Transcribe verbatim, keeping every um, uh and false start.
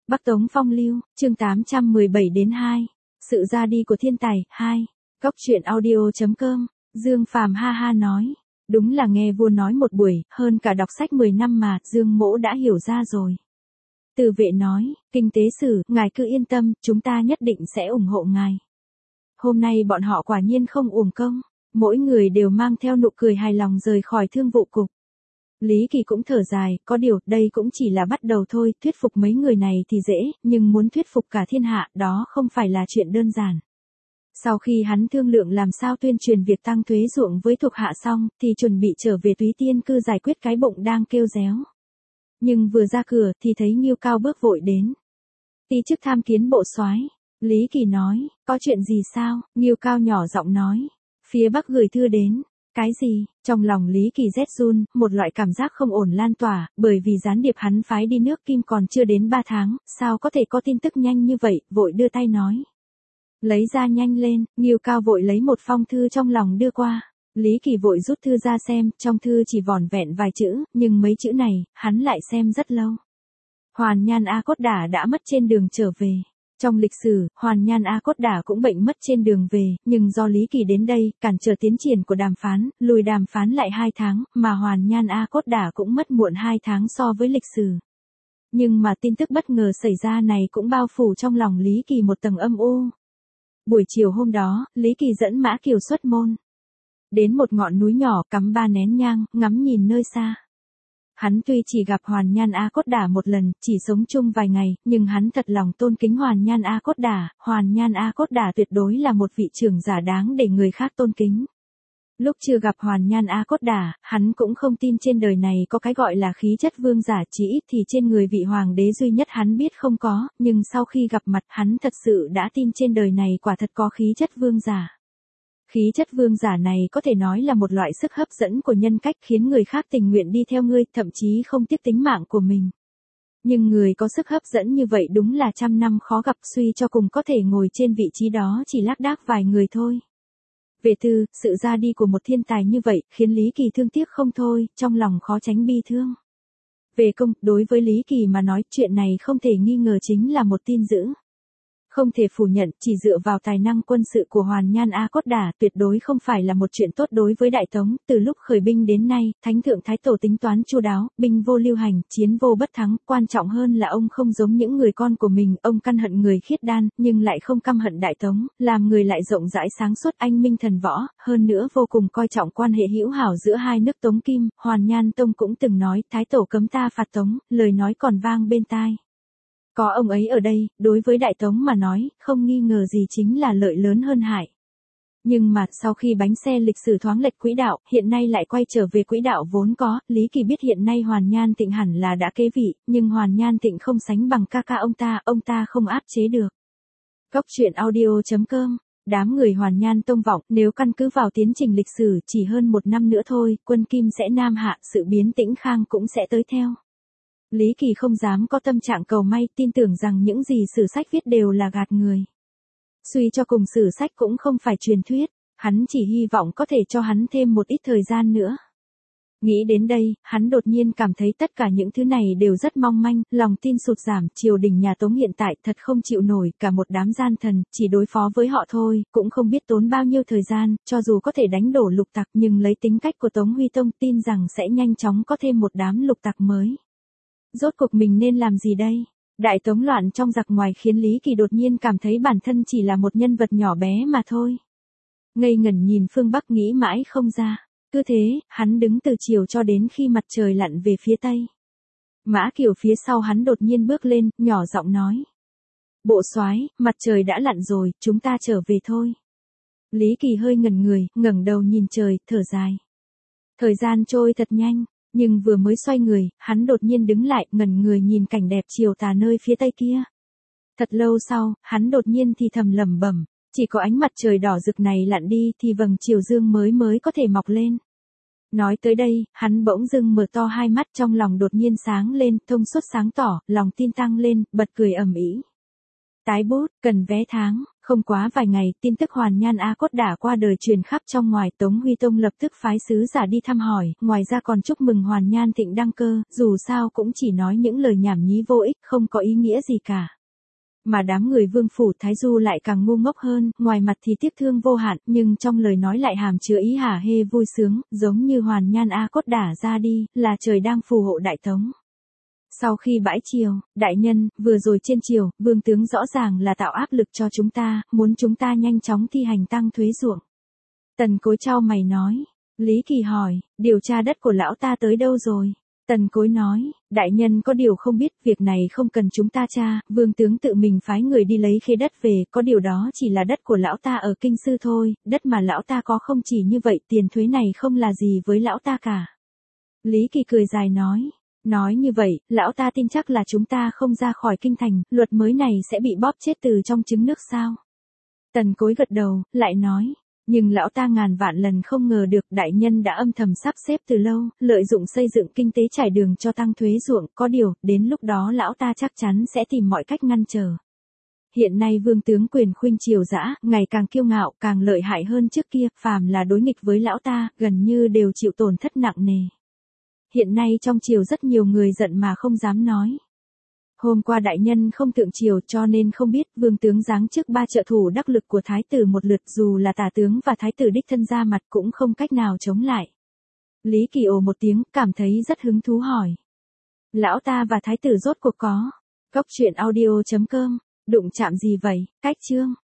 Bắc Tống Phong Lưu, chương tám trăm mười bảy đến hai. Sự ra đi của thiên tài, hai. Góc truyện audio.com, Dương Phàm ha ha nói. Đúng là nghe vua nói một buổi, hơn cả đọc sách mười năm mà, Dương Mỗ đã hiểu ra rồi. Từ Vệ nói, kinh tế sử, ngài cứ yên tâm, chúng ta nhất định sẽ ủng hộ ngài. Hôm nay bọn họ quả nhiên không uổng công, mỗi người đều mang theo nụ cười hài lòng rời khỏi thương vụ cục. Lý Kỳ cũng thở dài, có điều, đây cũng chỉ là bắt đầu thôi, thuyết phục mấy người này thì dễ, nhưng muốn thuyết phục cả thiên hạ, đó không phải là chuyện đơn giản. Sau khi hắn thương lượng làm sao tuyên truyền việc tăng thuế ruộng với thuộc hạ xong, thì chuẩn bị trở về Túy Tiên cư giải quyết cái bụng đang kêu réo. Nhưng vừa ra cửa thì thấy Ngưu Cao bước vội đến. Ti chức tham kiến bộ soái. Lý Kỳ nói, có chuyện gì sao? Ngưu Cao nhỏ giọng nói, phía Bắc gửi thư đến. Cái gì? Trong lòng Lý Kỳ rét run, một loại cảm giác không ổn lan tỏa, bởi vì gián điệp hắn phái đi nước Kim còn chưa đến ba tháng, sao có thể có tin tức nhanh như vậy, vội đưa tay nói. Lấy ra nhanh lên, Ngưu Cao vội lấy một phong thư trong lòng đưa qua. Lý Kỳ vội rút thư ra xem, trong thư chỉ vỏn vẹn vài chữ, nhưng mấy chữ này, hắn lại xem rất lâu. Hoàn Nhan A Cốt Đả đã mất trên đường trở về. Trong lịch sử, Hoàn Nhan A Cốt Đả cũng bệnh mất trên đường về, nhưng do Lý Kỳ đến đây, cản trở tiến triển của đàm phán, lùi đàm phán lại hai tháng, mà Hoàn Nhan A Cốt Đả cũng mất muộn hai tháng so với lịch sử. Nhưng mà tin tức bất ngờ xảy ra này cũng bao phủ trong lòng Lý Kỳ một tầng âm u. Buổi chiều hôm đó, Lý Kỳ dẫn Mã Kiều xuất môn. Đến một ngọn núi nhỏ cắm ba nén nhang, ngắm nhìn nơi xa. Hắn tuy chỉ gặp Hoàn Nhan A Cốt Đả một lần, chỉ sống chung vài ngày, nhưng hắn thật lòng tôn kính Hoàn Nhan A Cốt Đả, Hoàn Nhan A Cốt Đả tuyệt đối là một vị trưởng giả đáng để người khác tôn kính. Lúc chưa gặp Hoàn Nhan A Cốt Đả, hắn cũng không tin trên đời này có cái gọi là khí chất vương giả, chỉ ít thì trên người vị hoàng đế duy nhất hắn biết không có, nhưng sau khi gặp mặt hắn thật sự đã tin trên đời này quả thật có khí chất vương giả. Khí chất vương giả này có thể nói là một loại sức hấp dẫn của nhân cách khiến người khác tình nguyện đi theo ngươi, thậm chí không tiếc tính mạng của mình. Nhưng người có sức hấp dẫn như vậy đúng là trăm năm khó gặp, suy cho cùng có thể ngồi trên vị trí đó chỉ lác đác vài người thôi. Về tư, sự ra đi của một thiên tài như vậy khiến Lý Kỳ thương tiếc không thôi, trong lòng khó tránh bi thương. Về công, đối với Lý Kỳ mà nói chuyện này không thể nghi ngờ chính là một tin dữ. Không thể phủ nhận, chỉ dựa vào tài năng quân sự của Hoàn Nhan A Cốt Đả tuyệt đối không phải là một chuyện tốt đối với Đại Tống. Từ lúc khởi binh đến nay, Thánh Thượng Thái Tổ tính toán chu đáo, binh vô lưu hành, chiến vô bất thắng. Quan trọng hơn là ông không giống những người con của mình, ông căn hận người khiết đan, nhưng lại không căm hận Đại Tống, làm người lại rộng rãi sáng suốt anh minh thần võ, hơn nữa vô cùng coi trọng quan hệ hữu hảo giữa hai nước Tống Kim. Hoàn Nhan Tông cũng từng nói, Thái Tổ cấm ta phạt Tống, lời nói còn vang bên tai. Có ông ấy ở đây, đối với Đại Tống mà nói, không nghi ngờ gì chính là lợi lớn hơn hại. Nhưng mà, sau khi bánh xe lịch sử thoáng lệch quỹ đạo, hiện nay lại quay trở về quỹ đạo vốn có, Lý Kỳ biết hiện nay Hoàn Nhan Tịnh hẳn là đã kế vị, nhưng Hoàn Nhan Tịnh không sánh bằng ca ca ông ta, ông ta không áp chế được. Góc truyện audio.com, đám người Hoàn Nhan Tông vọng, nếu căn cứ vào tiến trình lịch sử chỉ hơn một năm nữa thôi, quân Kim sẽ nam hạ, sự biến Tĩnh Khang cũng sẽ tới theo. Lý Kỳ không dám có tâm trạng cầu may, tin tưởng rằng những gì sử sách viết đều là gạt người. Suy cho cùng sử sách cũng không phải truyền thuyết, hắn chỉ hy vọng có thể cho hắn thêm một ít thời gian nữa. Nghĩ đến đây, hắn đột nhiên cảm thấy tất cả những thứ này đều rất mong manh, lòng tin sụt giảm, triều đình nhà Tống hiện tại thật không chịu nổi, cả một đám gian thần, chỉ đối phó với họ thôi, cũng không biết tốn bao nhiêu thời gian, cho dù có thể đánh đổ lục tặc nhưng lấy tính cách của Tống Huy Tông tin rằng sẽ nhanh chóng có thêm một đám lục tặc mới. Rốt cuộc mình nên làm gì đây? Đại Tống loạn trong giặc ngoài khiến Lý Kỳ đột nhiên cảm thấy bản thân chỉ là một nhân vật nhỏ bé mà thôi. Ngây ngẩn nhìn phương Bắc nghĩ mãi không ra. Cứ thế, hắn đứng từ chiều cho đến khi mặt trời lặn về phía tây. Mã Kiều phía sau hắn đột nhiên bước lên, nhỏ giọng nói. Bộ soái, mặt trời đã lặn rồi, chúng ta trở về thôi. Lý Kỳ hơi ngẩn người, ngẩng đầu nhìn trời, thở dài. Thời gian trôi thật nhanh. Nhưng vừa mới xoay người, hắn đột nhiên đứng lại, ngẩn người nhìn cảnh đẹp chiều tà nơi phía tây kia. Thật lâu sau, hắn đột nhiên thì thầm lẩm bẩm, chỉ có ánh mặt trời đỏ rực này lặn đi thì vầng chiều dương mới mới có thể mọc lên. Nói tới đây, hắn bỗng dưng mở to hai mắt, trong lòng đột nhiên sáng lên, thông suốt sáng tỏ, lòng tin tăng lên, bật cười ầm ĩ. Tái bút, cần vé tháng, Không quá vài ngày, tin tức Hoàn Nhan A Cốt đã qua đời truyền khắp trong ngoài, Tống Huy Tông lập tức phái sứ giả đi thăm hỏi, ngoài ra còn chúc mừng Hoàn Nhan Thịnh đăng cơ, dù sao cũng chỉ nói những lời nhảm nhí vô ích, không có ý nghĩa gì cả. Mà đám người Vương phủ Thái Du lại càng ngu ngốc hơn, ngoài mặt thì tiếc thương vô hạn, nhưng trong lời nói lại hàm chứa ý hả hê vui sướng, giống như Hoàn Nhan A Cốt đã ra đi, là trời đang phù hộ Đại Tống. Sau khi bãi triều, đại nhân, vừa rồi trên triều, vương tướng rõ ràng là tạo áp lực cho chúng ta, muốn chúng ta nhanh chóng thi hành tăng thuế ruộng. Tần Cối chau mày nói. Lý Kỳ hỏi, điều tra đất của lão ta tới đâu rồi? Tần Cối nói, đại nhân có điều không biết, việc này không cần chúng ta tra, vương tướng tự mình phái người đi lấy khế đất về, có điều đó chỉ là đất của lão ta ở kinh sư thôi, đất mà lão ta có không chỉ như vậy, tiền thuế này không là gì với lão ta cả. Lý Kỳ cười dài nói. Nói như vậy, lão ta tin chắc là chúng ta không ra khỏi kinh thành, luật mới này sẽ bị bóp chết từ trong trứng nước sao? Tần Cối gật đầu, lại nói, nhưng lão ta ngàn vạn lần không ngờ được đại nhân đã âm thầm sắp xếp từ lâu, lợi dụng xây dựng kinh tế trải đường cho tăng thuế ruộng, có điều, đến lúc đó lão ta chắc chắn sẽ tìm mọi cách ngăn trở. Hiện nay vương tướng quyền khuynh triều dã, ngày càng kiêu ngạo, càng lợi hại hơn trước kia, phàm là đối nghịch với lão ta, gần như đều chịu tổn thất nặng nề. Hiện nay trong triều rất nhiều người giận mà không dám nói. Hôm qua đại nhân không thượng triều cho nên không biết, vương tướng giáng chức ba trợ thủ đắc lực của thái tử một lượt, dù là tả tướng và thái tử đích thân ra mặt cũng không cách nào chống lại. Lý Kỳ ồ một tiếng, cảm thấy rất hứng thú hỏi. Lão ta và thái tử rốt cuộc có. Góc truyện audio chấm com, đụng chạm gì vậy? Cách chương.